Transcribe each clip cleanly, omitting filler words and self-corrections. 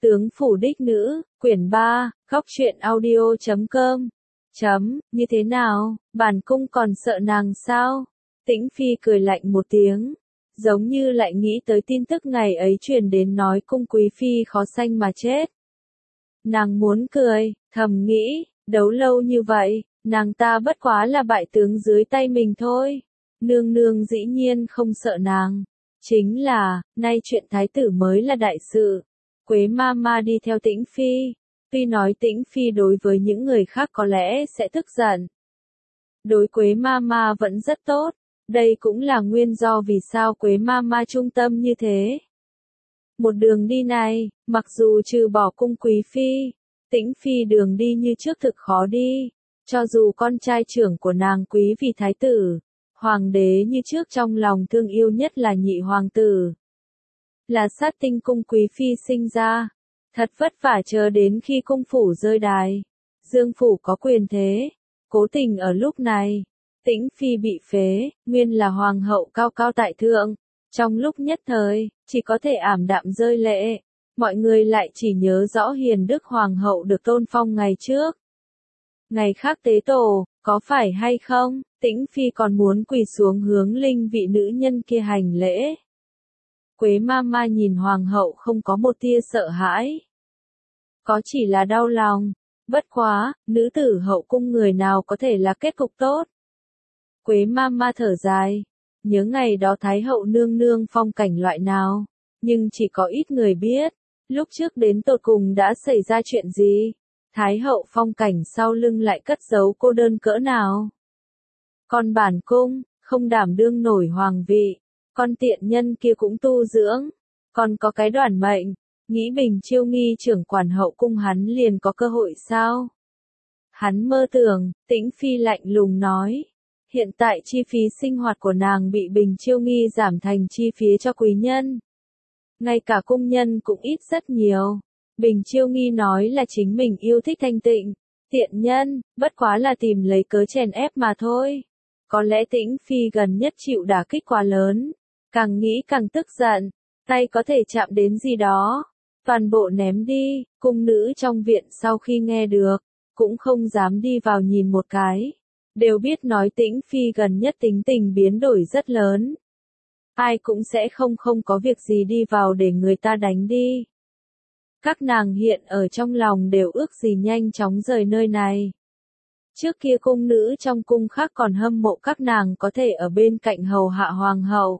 Tướng phủ đích nữ, quyển 3, góc truyện audio.com. Như thế nào, bản cung còn sợ nàng sao? Tĩnh Phi cười lạnh một tiếng, giống như lại nghĩ tới tin tức ngày ấy truyền đến nói cung quý phi khó sanh mà chết. Nàng muốn cười, thầm nghĩ, đấu lâu như vậy, nàng ta bất quá là bại tướng dưới tay mình thôi. Nương nương dĩ nhiên không sợ nàng. Chính là, nay chuyện thái tử mới là đại sự. Quế ma ma đi theo Tĩnh Phi. Tuy nói Tĩnh Phi đối với những người khác có lẽ sẽ tức giận. Đối Quế ma ma vẫn rất tốt. Đây cũng là nguyên do vì sao Quế ma ma trung tâm như thế. Một đường đi này, mặc dù trừ bỏ cung quý phi, Tĩnh Phi đường đi như trước thực khó đi. Cho dù con trai trưởng của nàng quý vì thái tử, hoàng đế như trước trong lòng thương yêu nhất là nhị hoàng tử. Là sát tinh cung quý phi sinh ra. Thật vất vả chờ đến khi cung phủ rơi đài. Dương phủ có quyền thế. Cố tình ở lúc này, Tĩnh Phi bị phế, nguyên là hoàng hậu cao cao tại thượng. Trong lúc nhất thời, chỉ có thể ảm đạm rơi lệ. Mọi người lại chỉ nhớ rõ hiền đức hoàng hậu được tôn phong ngày trước. Ngày khác tế tổ, có phải hay không? Tĩnh Phi còn muốn quỳ xuống hướng linh vị nữ nhân kia hành lễ. Quế ma ma nhìn hoàng hậu không có một tia sợ hãi. Có chỉ là đau lòng. Bất quá, nữ tử hậu cung người nào có thể là kết cục tốt. Quế ma ma thở dài. Nhớ ngày đó Thái hậu nương nương phong cảnh loại nào. Nhưng chỉ có ít người biết. Lúc trước đến tột cùng đã xảy ra chuyện gì. Thái hậu phong cảnh sau lưng lại cất giấu cô đơn cỡ nào. Còn bản cung, không đảm đương nổi hoàng vị. Con tiện nhân kia cũng tu dưỡng. Còn có cái đoàn mệnh. Nghĩ Bình Chiêu Nghi trưởng quản hậu cung hắn liền có cơ hội sao? Hắn mơ tưởng, Tĩnh Phi lạnh lùng nói. Hiện tại chi phí sinh hoạt của nàng bị Bình Chiêu Nghi giảm thành chi phí cho quý nhân. Ngay cả cung nhân cũng ít rất nhiều. Bình Chiêu Nghi nói là chính mình yêu thích thanh tịnh. Tiện nhân, bất quá là tìm lấy cớ chèn ép mà thôi. Có lẽ Tĩnh Phi gần nhất chịu đả kích quá lớn. Càng nghĩ càng tức giận. Tay có thể chạm đến gì đó. Toàn bộ ném đi. Cung nữ trong viện sau khi nghe được, cũng không dám đi vào nhìn một cái. Đều biết nói Tĩnh Phi gần nhất tính tình biến đổi rất lớn. Ai cũng sẽ không có việc gì đi vào để người ta đánh đi. Các nàng hiện ở trong lòng đều ước gì nhanh chóng rời nơi này. Trước kia cung nữ trong cung khác còn hâm mộ các nàng có thể ở bên cạnh hầu hạ hoàng hậu.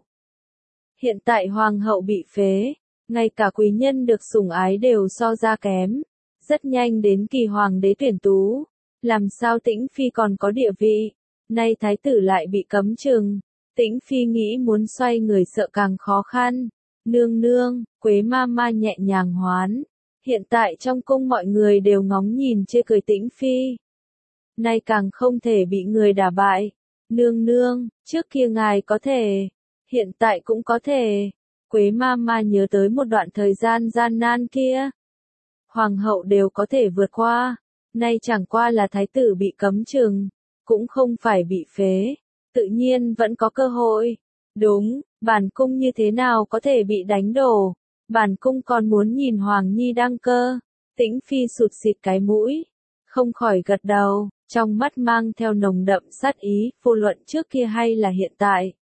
Hiện tại hoàng hậu bị phế, ngay cả quý nhân được sủng ái đều so ra kém. Rất nhanh đến kỳ hoàng đế tuyển tú. Làm sao Tĩnh Phi còn có địa vị? Nay thái tử lại bị cấm chừng. Tĩnh Phi nghĩ muốn xoay người sợ càng khó khăn. Nương nương, Quế ma ma nhẹ nhàng hoán. Hiện tại trong cung mọi người đều ngóng nhìn chê cười Tĩnh Phi. Nay càng không thể bị người đả bại. Nương nương, trước kia ngài có thể. Hiện tại cũng có thể. Quế ma ma nhớ tới một đoạn thời gian gian nan kia. Hoàng hậu đều có thể vượt qua. Nay chẳng qua là thái tử bị cấm chừng. Cũng không phải bị phế. Tự nhiên vẫn có cơ hội. Đúng, bản cung như thế nào có thể bị đánh đổ. Bản cung còn muốn nhìn Hoàng Nhi đăng cơ. Tĩnh Phi sụt xịt cái mũi. Không khỏi gật đầu. Trong mắt mang theo nồng đậm sát ý. Vô luận trước kia hay là hiện tại.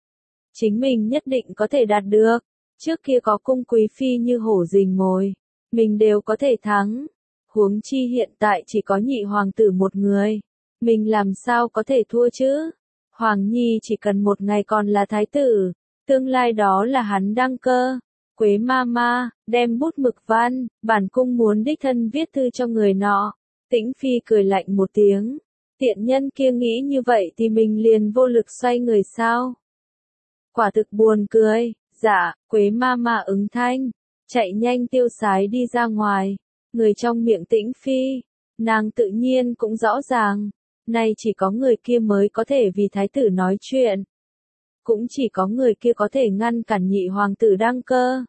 Chính mình nhất định có thể đạt được. Trước kia có cung quý phi như hổ rình mồi. Mình đều có thể thắng. Huống chi hiện tại chỉ có nhị hoàng tử một người. Mình làm sao có thể thua chứ? Hoàng Nhi chỉ cần một ngày còn là thái tử. Tương lai đó là hắn đăng cơ. Quế ma ma, đem bút mực văn. Bản cung muốn đích thân viết thư cho người nọ. Tĩnh Phi cười lạnh một tiếng. Tiện nhân kia nghĩ như vậy thì mình liền vô lực xoay người sao? Quả thực buồn cười. Dạ, Quế ma ma ứng thanh. Chạy nhanh tiêu sái đi ra ngoài. Người trong miệng Tĩnh Phi. Nàng tự nhiên cũng rõ ràng. Nay chỉ có người kia mới có thể vì thái tử nói chuyện. Cũng chỉ có người kia có thể ngăn cản nhị hoàng tử đăng cơ.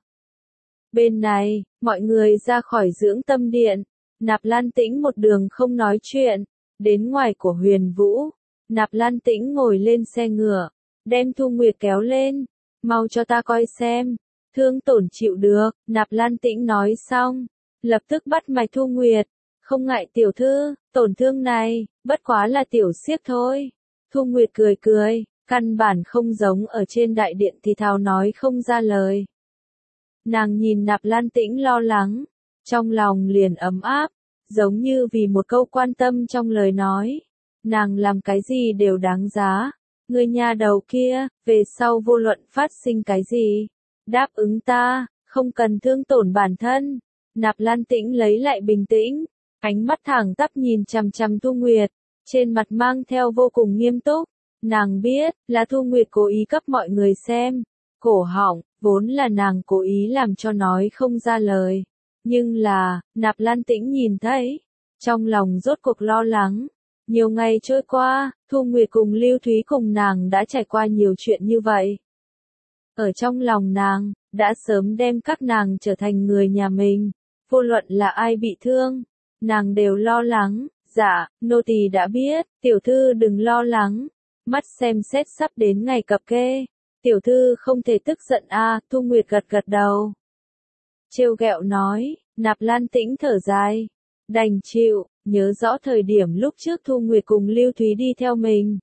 Bên này, mọi người ra khỏi dưỡng tâm điện. Nạp Lan Tĩnh một đường không nói chuyện. Đến ngoài của Huyền Vũ. Nạp Lan Tĩnh ngồi lên xe ngựa. Đem Thu Nguyệt kéo lên. Mau cho ta coi xem. Thương tổn chịu được. Nạp Lan Tĩnh nói xong. lập tức bắt mạch Thu Nguyệt. Không ngại tiểu thư, tổn thương này, bất quá là tiểu xiếc thôi. Thu Nguyệt cười cười, căn bản không giống ở trên đại điện thì thào nói không ra lời. Nàng nhìn Nạp Lan Tĩnh lo lắng, trong lòng liền ấm áp, giống như vì một câu quan tâm trong lời nói. Nàng làm cái gì đều đáng giá. Người nhà đầu kia, về sau vô luận phát sinh cái gì, đáp ứng ta, không cần thương tổn bản thân. Nạp Lan Tĩnh lấy lại bình tĩnh, ánh mắt thẳng tắp nhìn chằm chằm Thu Nguyệt, trên mặt mang theo vô cùng nghiêm túc. Nàng biết, là Thu Nguyệt cố ý cấp mọi người xem. Cổ họng, vốn là nàng cố ý làm cho nói không ra lời. Nhưng là, Nạp Lan Tĩnh nhìn thấy, trong lòng rốt cuộc lo lắng. Nhiều ngày trôi qua, Thu Nguyệt cùng Lưu Thúy cùng nàng đã trải qua nhiều chuyện như vậy. Ở trong lòng nàng, đã sớm đem các nàng trở thành người nhà mình. Vô luận là ai bị thương, nàng đều lo lắng. Dạ, nô tỳ đã biết, tiểu thư đừng lo lắng. Mắt xem xét sắp đến ngày cập kê. Tiểu thư không thể tức giận a. Thu Nguyệt gật gật đầu. Trêu ghẹo nói, Nạp Lan Tĩnh thở dài. Đành chịu, nhớ rõ thời điểm lúc trước Thu Nguyệt cùng Lưu Thúy đi theo mình.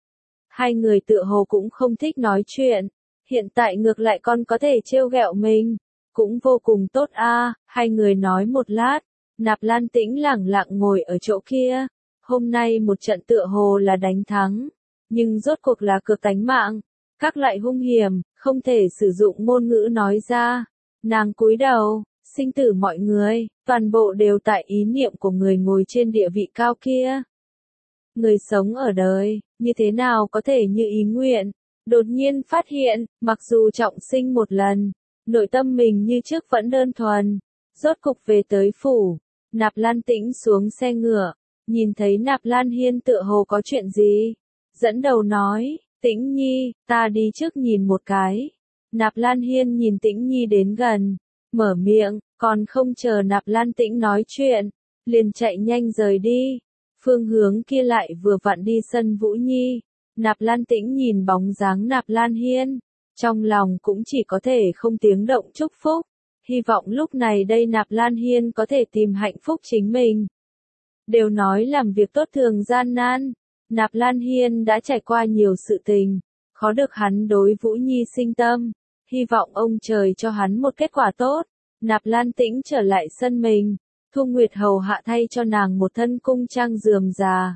Hai người tựa hồ cũng không thích nói chuyện. Hiện tại ngược lại còn có thể trêu ghẹo mình. Cũng vô cùng tốt a. Hai người nói một lát. Nạp Lan Tĩnh lẳng lặng ngồi ở chỗ kia. Hôm nay một trận tựa hồ là đánh thắng. Nhưng rốt cuộc là cược tánh mạng. Các loại hung hiểm, không thể sử dụng ngôn ngữ nói ra. Nàng cúi đầu, sinh tử mọi người, toàn bộ đều tại ý niệm của người ngồi trên địa vị cao kia. Người sống ở đời, như thế nào có thể như ý nguyện? Đột nhiên phát hiện, mặc dù trọng sinh một lần, nội tâm mình như trước vẫn đơn thuần. Rốt cục về tới phủ, Nạp Lan Tĩnh xuống xe ngựa, nhìn thấy Nạp Lan Hiên tựa hồ có chuyện gì. Dẫn đầu nói, Tĩnh Nhi, ta đi trước nhìn một cái. Nạp Lan Hiên nhìn Tĩnh Nhi đến gần, mở miệng, còn không chờ Nạp Lan Tĩnh nói chuyện, liền chạy nhanh rời đi. Phương hướng kia lại vừa vặn đi sân Vũ Nhi. Nạp Lan Tĩnh nhìn bóng dáng Nạp Lan Hiên, trong lòng cũng chỉ có thể không tiếng động chúc phúc. Hy vọng lúc này đây Nạp Lan Hiên có thể tìm hạnh phúc chính mình. Đều nói làm việc tốt thường gian nan. Nạp Lan Hiên đã trải qua nhiều sự tình, khó được hắn đối Vũ Nhi sinh tâm. Hy vọng ông trời cho hắn một kết quả tốt. Nạp Lan Tĩnh trở lại sân mình. Thu Nguyệt hầu hạ thay cho nàng một thân cung trang rườm rà.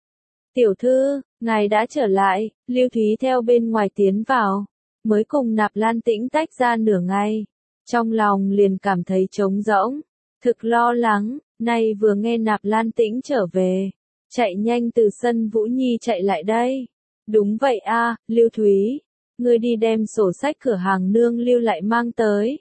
Tiểu thư, ngài đã trở lại. Lưu Thúy theo bên ngoài tiến vào. Mới cùng Nạp Lan Tĩnh tách ra nửa ngày. Trong lòng liền cảm thấy trống rỗng. Thực lo lắng, nay vừa nghe Nạp Lan Tĩnh trở về. Chạy nhanh từ sân Vũ Nhi chạy lại đây. Đúng vậy a, Lưu Thúy. Ngươi đi đem sổ sách cửa hàng nương lưu lại mang tới.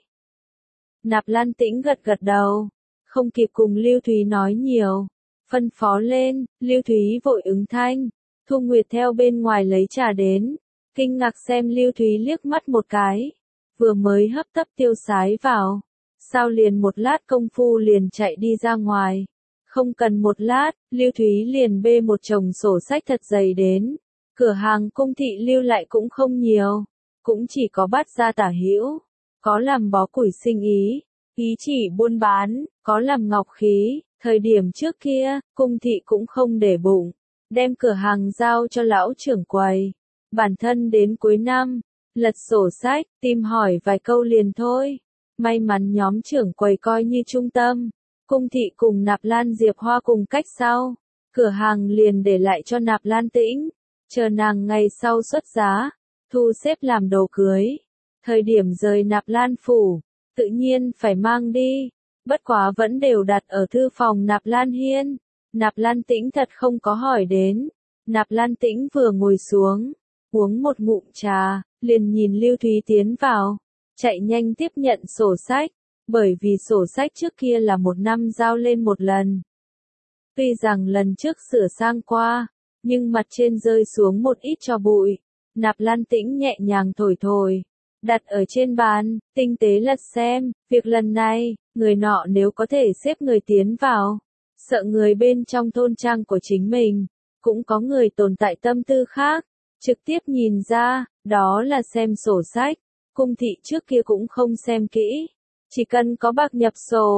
Nạp Lan Tĩnh gật gật đầu. Không kịp cùng Lưu Thúy nói nhiều. Phân phó lên, Lưu Thúy vội ứng thanh. Thu Nguyệt theo bên ngoài lấy trà đến. Kinh ngạc xem Lưu Thúy liếc mắt một cái. Vừa mới hấp tấp tiêu sái vào. Sao liền một lát công phu liền chạy đi ra ngoài. Không cần một lát, Lưu Thúy liền bê một chồng sổ sách thật dày đến. Cửa hàng cung thị lưu lại cũng không nhiều. Cũng chỉ có Bát gia tả hữu. Có làm bó củi sinh ý. Ý chỉ buôn bán, có làm ngọc khí. Thời điểm trước kia, cung thị cũng không để bụng. Đem cửa hàng giao cho lão trưởng quầy. Bản thân đến cuối năm, lật sổ sách, tìm hỏi vài câu liền thôi. May mắn nhóm trưởng quầy coi như trung tâm. Cung thị cùng Nạp Lan Diệp Hoa cùng cách sau. Cửa hàng liền để lại cho Nạp Lan Tĩnh. Chờ nàng ngày sau xuất giá. Thu xếp làm đồ cưới. Thời điểm rời Nạp Lan phủ. Tự nhiên phải mang đi. Bất quá vẫn đều đặt ở thư phòng Nạp Lan Hiên. Nạp Lan Tĩnh thật không có hỏi đến. Nạp Lan Tĩnh vừa ngồi xuống. Uống một ngụm trà. Liền nhìn Lưu Thúy tiến vào. Chạy nhanh tiếp nhận sổ sách. Bởi vì sổ sách trước kia là một năm giao lên một lần. Tuy rằng lần trước sửa sang qua, nhưng mặt trên rơi xuống một ít tro bụi. Nạp Lan Tĩnh nhẹ nhàng thổi thổi, đặt ở trên bàn, tinh tế lật xem, việc lần này, người nọ nếu có thể xếp người tiến vào, sợ người bên trong thôn trang của chính mình, cũng có người tồn tại tâm tư khác, trực tiếp nhìn ra, đó là xem sổ sách. Cung thị trước kia cũng không xem kỹ. Chỉ cần có bạc nhập sổ,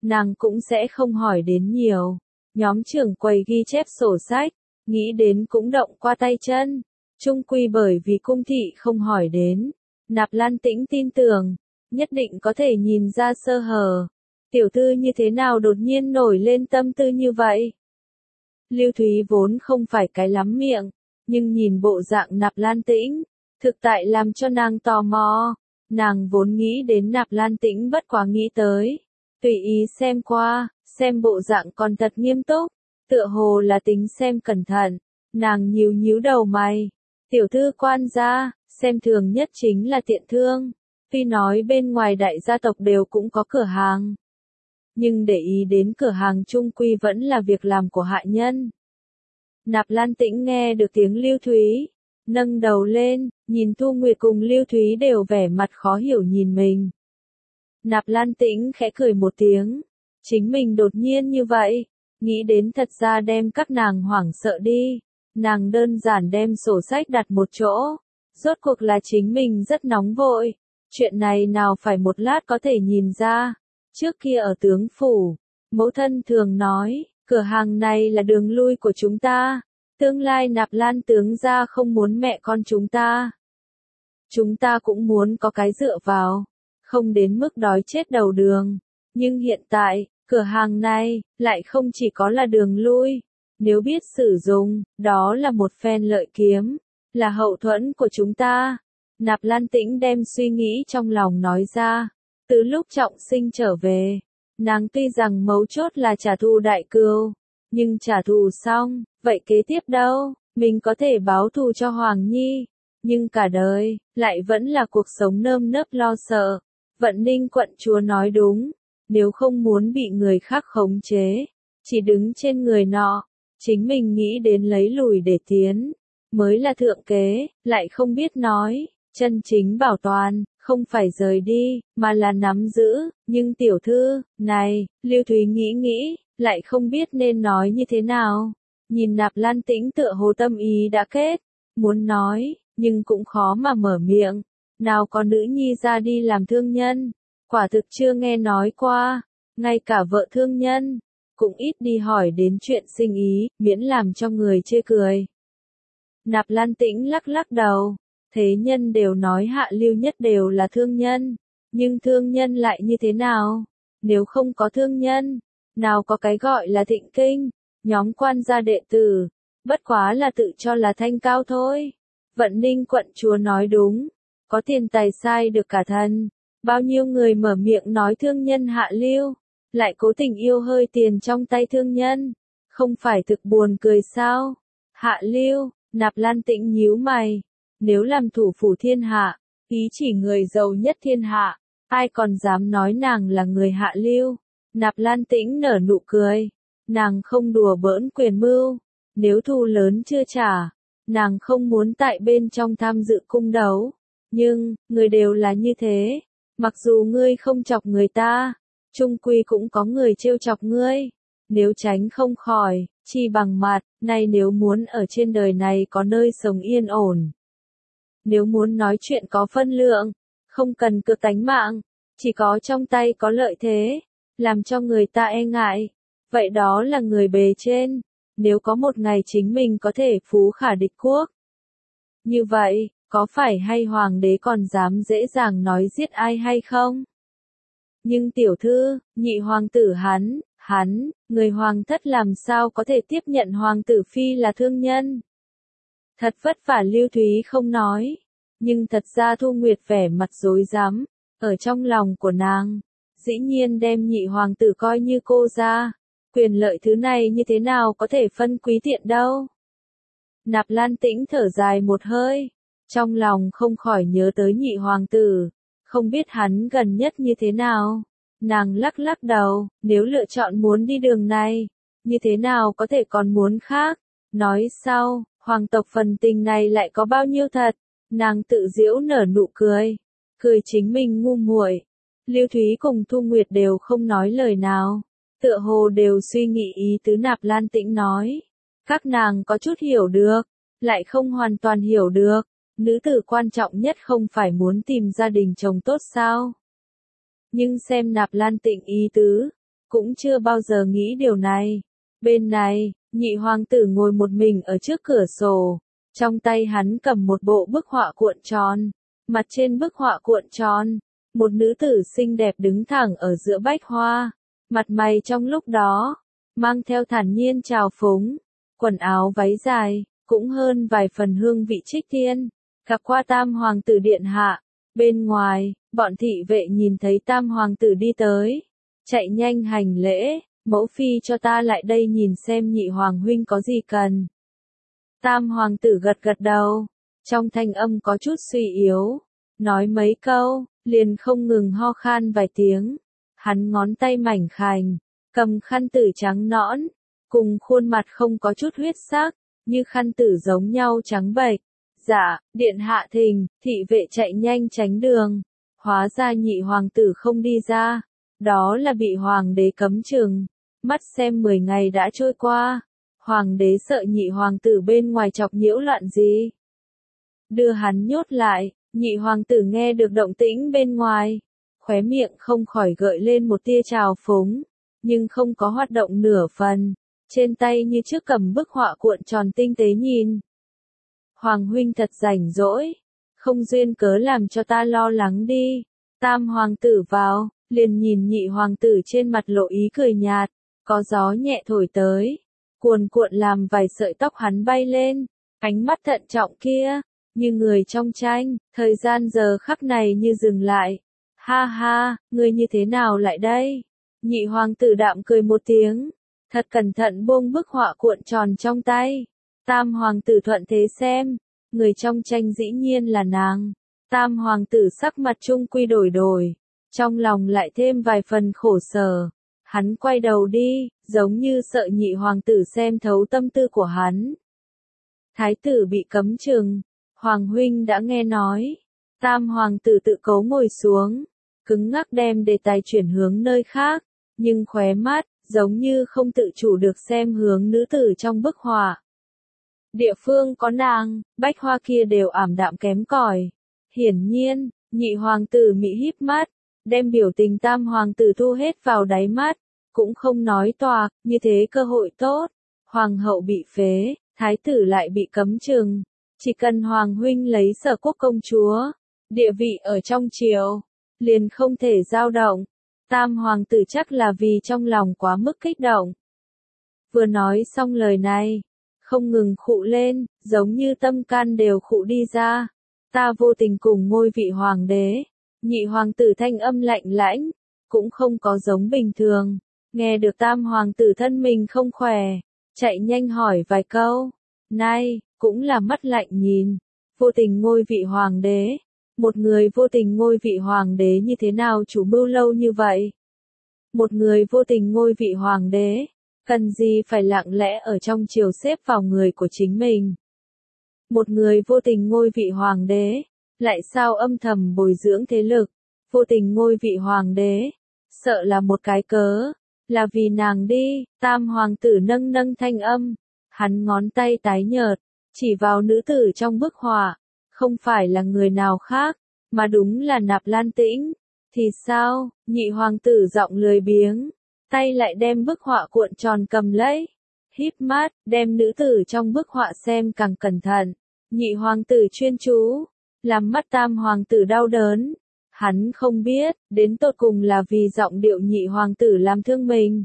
nàng cũng sẽ không hỏi đến nhiều. Nhóm trưởng quầy ghi chép sổ sách, nghĩ đến cũng động qua tay chân. Chung quy bởi vì cung thị không hỏi đến. Nạp Lan Tĩnh tin tưởng, nhất định có thể nhìn ra sơ hở. Tiểu thư như thế nào đột nhiên nổi lên tâm tư như vậy? Lưu Thúy vốn không phải cái lắm miệng, nhưng nhìn bộ dạng Nạp Lan Tĩnh, thực tại làm cho nàng tò mò. Nàng vốn nghĩ đến Nạp Lan Tĩnh bất quá nghĩ tới. Tùy ý xem qua, xem bộ dạng còn thật nghiêm túc, tựa hồ là tính xem cẩn thận. Nàng nhíu nhíu đầu mày. Tiểu thư quan gia, xem thường nhất chính là tiện thương. Tuy nói bên ngoài đại gia tộc đều cũng có cửa hàng, nhưng để ý đến cửa hàng chung quy vẫn là việc làm của hạ nhân. Nạp Lan Tĩnh nghe được tiếng Lưu Thúy, nâng đầu lên, nhìn Thu Nguyệt cùng Lưu Thúy đều vẻ mặt khó hiểu nhìn mình. Nạp Lan Tĩnh khẽ cười một tiếng, chính mình đột nhiên như vậy, nghĩ đến thật ra đem các nàng hoảng sợ đi. Nàng đơn giản đem sổ sách đặt một chỗ, rốt cuộc là chính mình rất nóng vội. Chuyện này nào phải một lát có thể nhìn ra. Trước kia ở tướng phủ, mẫu thân thường nói, cửa hàng này là đường lui của chúng ta. Tương lai Nạp Lan tướng gia không muốn mẹ con chúng ta. Chúng ta cũng muốn có cái dựa vào, không đến mức đói chết đầu đường. Nhưng hiện tại, cửa hàng này, lại không chỉ có là đường lui. Nếu biết sử dụng, đó là một phen lợi kiếm, là hậu thuẫn của chúng ta. Nạp Lan Tĩnh đem suy nghĩ trong lòng nói ra. Từ lúc Trọng Sinh trở về, nàng tuy rằng mấu chốt là trả thù đại cừu, nhưng trả thù xong, vậy kế tiếp đâu, mình có thể báo thù cho Hoàng Nhi, nhưng cả đời, lại vẫn là cuộc sống nơm nớp lo sợ. Vận Ninh quận chúa nói đúng, nếu không muốn bị người khác khống chế, chỉ đứng trên người nọ, chính mình nghĩ đến lấy lùi để tiến, mới là thượng kế, lại không biết nói, chân chính bảo toàn, không phải rời đi, mà là nắm giữ. Nhưng tiểu thư, này, Lưu Thúy nghĩ, lại không biết nên nói như thế nào. Nhìn Nạp Lan Tĩnh tựa hồ tâm ý đã kết, muốn nói, nhưng cũng khó mà mở miệng. Nào có nữ nhi ra đi làm thương nhân, quả thực chưa nghe nói qua, ngay cả vợ thương nhân, cũng ít đi hỏi đến chuyện sinh ý, miễn làm cho người chê cười. Nạp Lan Tĩnh lắc lắc đầu, thế nhân đều nói hạ lưu nhất đều là thương nhân, nhưng thương nhân lại như thế nào? Nếu không có thương nhân, nào có cái gọi là thịnh kinh, nhóm quan gia đệ tử, bất quá là tự cho là thanh cao thôi. Vận Ninh quận chúa nói đúng, có tiền tài sai được cả thần, bao nhiêu người mở miệng nói thương nhân hạ lưu, lại cố tình yêu hơi tiền trong tay thương nhân, không phải thực buồn cười sao? Hạ lưu, Nạp Lan Tĩnh nhíu mày, nếu làm thủ phủ thiên hạ, ý chỉ người giàu nhất thiên hạ, ai còn dám nói nàng là người hạ lưu? Nạp Lan Tĩnh nở nụ cười, nàng không đùa bỡn quyền mưu, nếu thù lớn chưa trả, nàng không muốn tại bên trong tham dự cung đấu, nhưng, người đều là như thế, mặc dù ngươi không chọc người ta, chung quy cũng có người trêu chọc ngươi, nếu tránh không khỏi, chi bằng mặt, này nếu muốn ở trên đời này có nơi sống yên ổn. Nếu muốn nói chuyện có phân lượng, không cần cược tánh mạng, chỉ có trong tay có lợi thế, làm cho người ta e ngại, vậy đó là người bề trên, nếu có một ngày chính mình có thể phú khả địch quốc. Như vậy, có phải hay hoàng đế còn dám dễ dàng nói giết ai hay không? Nhưng tiểu thư, nhị hoàng tử hắn, người hoàng thất làm sao có thể tiếp nhận hoàng tử phi là thương nhân? Thật vất vả Lưu Thúy không nói, nhưng thật ra Thu Nguyệt vẻ mặt rối rắm, ở trong lòng của nàng, dĩ nhiên đem nhị hoàng tử coi như cô ra, quyền lợi thứ này như thế nào có thể phân quý tiện đâu. Nạp Lan Tĩnh thở dài một hơi, trong lòng không khỏi nhớ tới nhị hoàng tử, không biết hắn gần nhất như thế nào. Nàng lắc lắc đầu, nếu lựa chọn muốn đi đường này, như thế nào có thể còn muốn khác. Nói sau, hoàng tộc phần tình này lại có bao nhiêu thật, nàng tự giễu nở nụ cười, cười chính mình ngu muội. Lưu Thúy cùng Thu Nguyệt đều không nói lời nào, tựa hồ đều suy nghĩ ý tứ Nạp Lan Tĩnh nói. Các nàng có chút hiểu được, lại không hoàn toàn hiểu được, nữ tử quan trọng nhất không phải muốn tìm gia đình chồng tốt sao? Nhưng xem Nạp Lan Tĩnh ý tứ, cũng chưa bao giờ nghĩ điều này. Bên này, nhị hoàng tử ngồi một mình ở trước cửa sổ, trong tay hắn cầm một bộ bức họa cuộn tròn. Mặt trên bức họa cuộn tròn, một nữ tử xinh đẹp đứng thẳng ở giữa bách hoa, mặt mày trong lúc đó, mang theo thản nhiên trào phúng, quần áo váy dài, cũng hơn vài phần hương vị trích tiên. Gặp qua tam hoàng tử điện hạ, bên ngoài, bọn thị vệ nhìn thấy tam hoàng tử đi tới, chạy nhanh hành lễ, mẫu phi cho ta lại đây nhìn xem nhị hoàng huynh có gì cần. Tam hoàng tử gật gật đầu, trong thanh âm có chút suy yếu, nói mấy câu, liền không ngừng ho khan vài tiếng. Hắn ngón tay mảnh khảnh, cầm khăn tử trắng nõn, cùng khuôn mặt không có chút huyết sắc, như khăn tử giống nhau trắng bệch. Dạ, điện hạ thỉnh, thị vệ chạy nhanh tránh đường. Hóa ra nhị hoàng tử không đi ra, đó là bị hoàng đế cấm chừng. Mắt xem 10 ngày đã trôi qua, hoàng đế sợ nhị hoàng tử bên ngoài chọc nhiễu loạn gì. Đưa hắn nhốt lại, nhị hoàng tử nghe được động tĩnh bên ngoài, khóe miệng không khỏi gợi lên một tia trào phúng, nhưng không có hoạt động nửa phần, trên tay như trước cầm bức họa cuộn tròn tinh tế nhìn. Hoàng huynh thật rảnh rỗi, không duyên cớ làm cho ta lo lắng đi. Tam hoàng tử vào, liền nhìn nhị hoàng tử trên mặt lộ ý cười nhạt, có gió nhẹ thổi tới, cuồn cuộn làm vài sợi tóc hắn bay lên, ánh mắt thận trọng kia, như người trong tranh, thời gian giờ khắc này như dừng lại. Ha ha, ngươi như thế nào lại đây? Nhị hoàng tử đạm cười một tiếng, thật cẩn thận buông bức họa cuộn tròn trong tay. Tam hoàng tử thuận thế xem, người trong tranh dĩ nhiên là nàng. Tam hoàng tử sắc mặt trung quy đổi đổi, trong lòng lại thêm vài phần khổ sở. Hắn quay đầu đi, giống như sợ nhị hoàng tử xem thấu tâm tư của hắn. Thái tử bị cấm chừng, hoàng huynh đã nghe nói. Tam hoàng tử tự cấu ngồi xuống, cứng ngắc đem đề tài chuyển hướng nơi khác, nhưng khóe mắt, giống như không tự chủ được xem hướng nữ tử trong bức họa. Địa phương có nàng, bách hoa kia đều ảm đạm kém cỏi. Hiển nhiên, nhị hoàng tử mị híp mắt, đem biểu tình tam hoàng tử thu hết vào đáy mắt, cũng không nói toạc, như thế cơ hội tốt. Hoàng hậu bị phế, thái tử lại bị cấm chừng. Chỉ cần hoàng huynh lấy Sở Quốc công chúa, địa vị ở trong triều, liền không thể dao động. Tam hoàng tử chắc là vì trong lòng quá mức kích động. Vừa nói xong lời này, không ngừng khụ lên, giống như tâm can đều khụ đi ra. Ta vô tình cùng ngôi vị hoàng đế. Nhị hoàng tử thanh âm lạnh lãnh, cũng không có giống bình thường. Nghe được tam hoàng tử thân mình không khỏe, chạy nhanh hỏi vài câu. Này, cũng là mắt lạnh nhìn. Vô tình ngôi vị hoàng đế. Một người vô tình ngôi vị hoàng đế như thế nào chủ mưu lâu như vậy? Một người vô tình ngôi vị hoàng đế, cần gì phải lặng lẽ ở trong triều xếp vào người của chính mình? Một người vô tình ngôi vị hoàng đế, lại sao âm thầm bồi dưỡng thế lực? Vô tình ngôi vị hoàng đế, sợ là một cái cớ, là vì nàng đi. Tam hoàng tử nâng nâng thanh âm, hắn ngón tay tái nhợt, chỉ vào nữ tử trong bức họa, không phải là người nào khác, mà đúng là Nạp Lan Tĩnh. Thì sao? Nhị hoàng tử giọng lười biếng, tay lại đem bức họa cuộn tròn cầm lấy, híp mắt, đem nữ tử trong bức họa xem càng cẩn thận. Nhị hoàng tử chuyên chú, làm mắt tam hoàng tử đau đớn. Hắn không biết, đến tột cùng là vì giọng điệu nhị hoàng tử làm thương mình,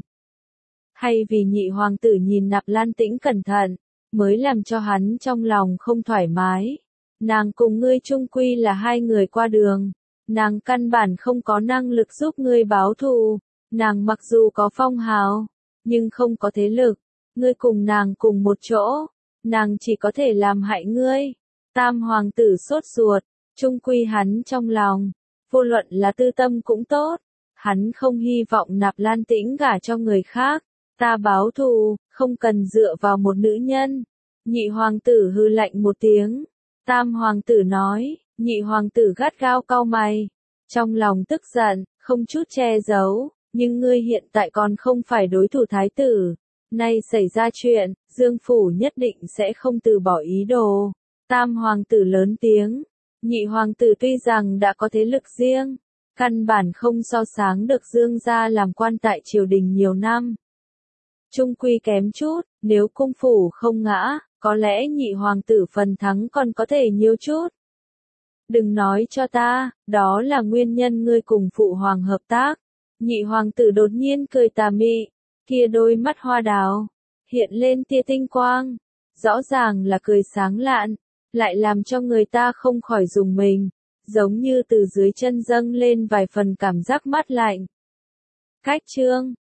hay vì nhị hoàng tử nhìn Nạp Lan Tĩnh cẩn thận, mới làm cho hắn trong lòng không thoải mái. Nàng cùng ngươi chung quy là hai người qua đường. Nàng căn bản không có năng lực giúp ngươi báo thù. Nàng mặc dù có phong hào, nhưng không có thế lực. Ngươi cùng nàng cùng một chỗ, nàng chỉ có thể làm hại ngươi. Tam hoàng tử sốt ruột, chung quy hắn trong lòng, vô luận là tư tâm cũng tốt. Hắn không hy vọng Nạp Lan Tĩnh gả cho người khác. Ta báo thù, không cần dựa vào một nữ nhân. Nhị hoàng tử hừ lạnh một tiếng. Tam hoàng tử nói, nhị hoàng tử gắt gao cau mày. Trong lòng tức giận, không chút che giấu, nhưng ngươi hiện tại còn không phải đối thủ thái tử. Nay xảy ra chuyện, Dương Phủ nhất định sẽ không từ bỏ ý đồ. Tam hoàng tử lớn tiếng. Nhị hoàng tử tuy rằng đã có thế lực riêng, căn bản không so sánh được Dương gia làm quan tại triều đình nhiều năm. Trung quy kém chút, nếu cung phủ không ngã, có lẽ nhị hoàng tử phần thắng còn có thể nhiều chút. Đừng nói cho ta, đó là nguyên nhân ngươi cùng phụ hoàng hợp tác. Nhị hoàng tử đột nhiên cười tà mị, kia đôi mắt hoa đào, hiện lên tia tinh quang. Rõ ràng là cười sáng lạn, lại làm cho người ta không khỏi rùng mình, giống như từ dưới chân dâng lên vài phần cảm giác mát lạnh. Cách chương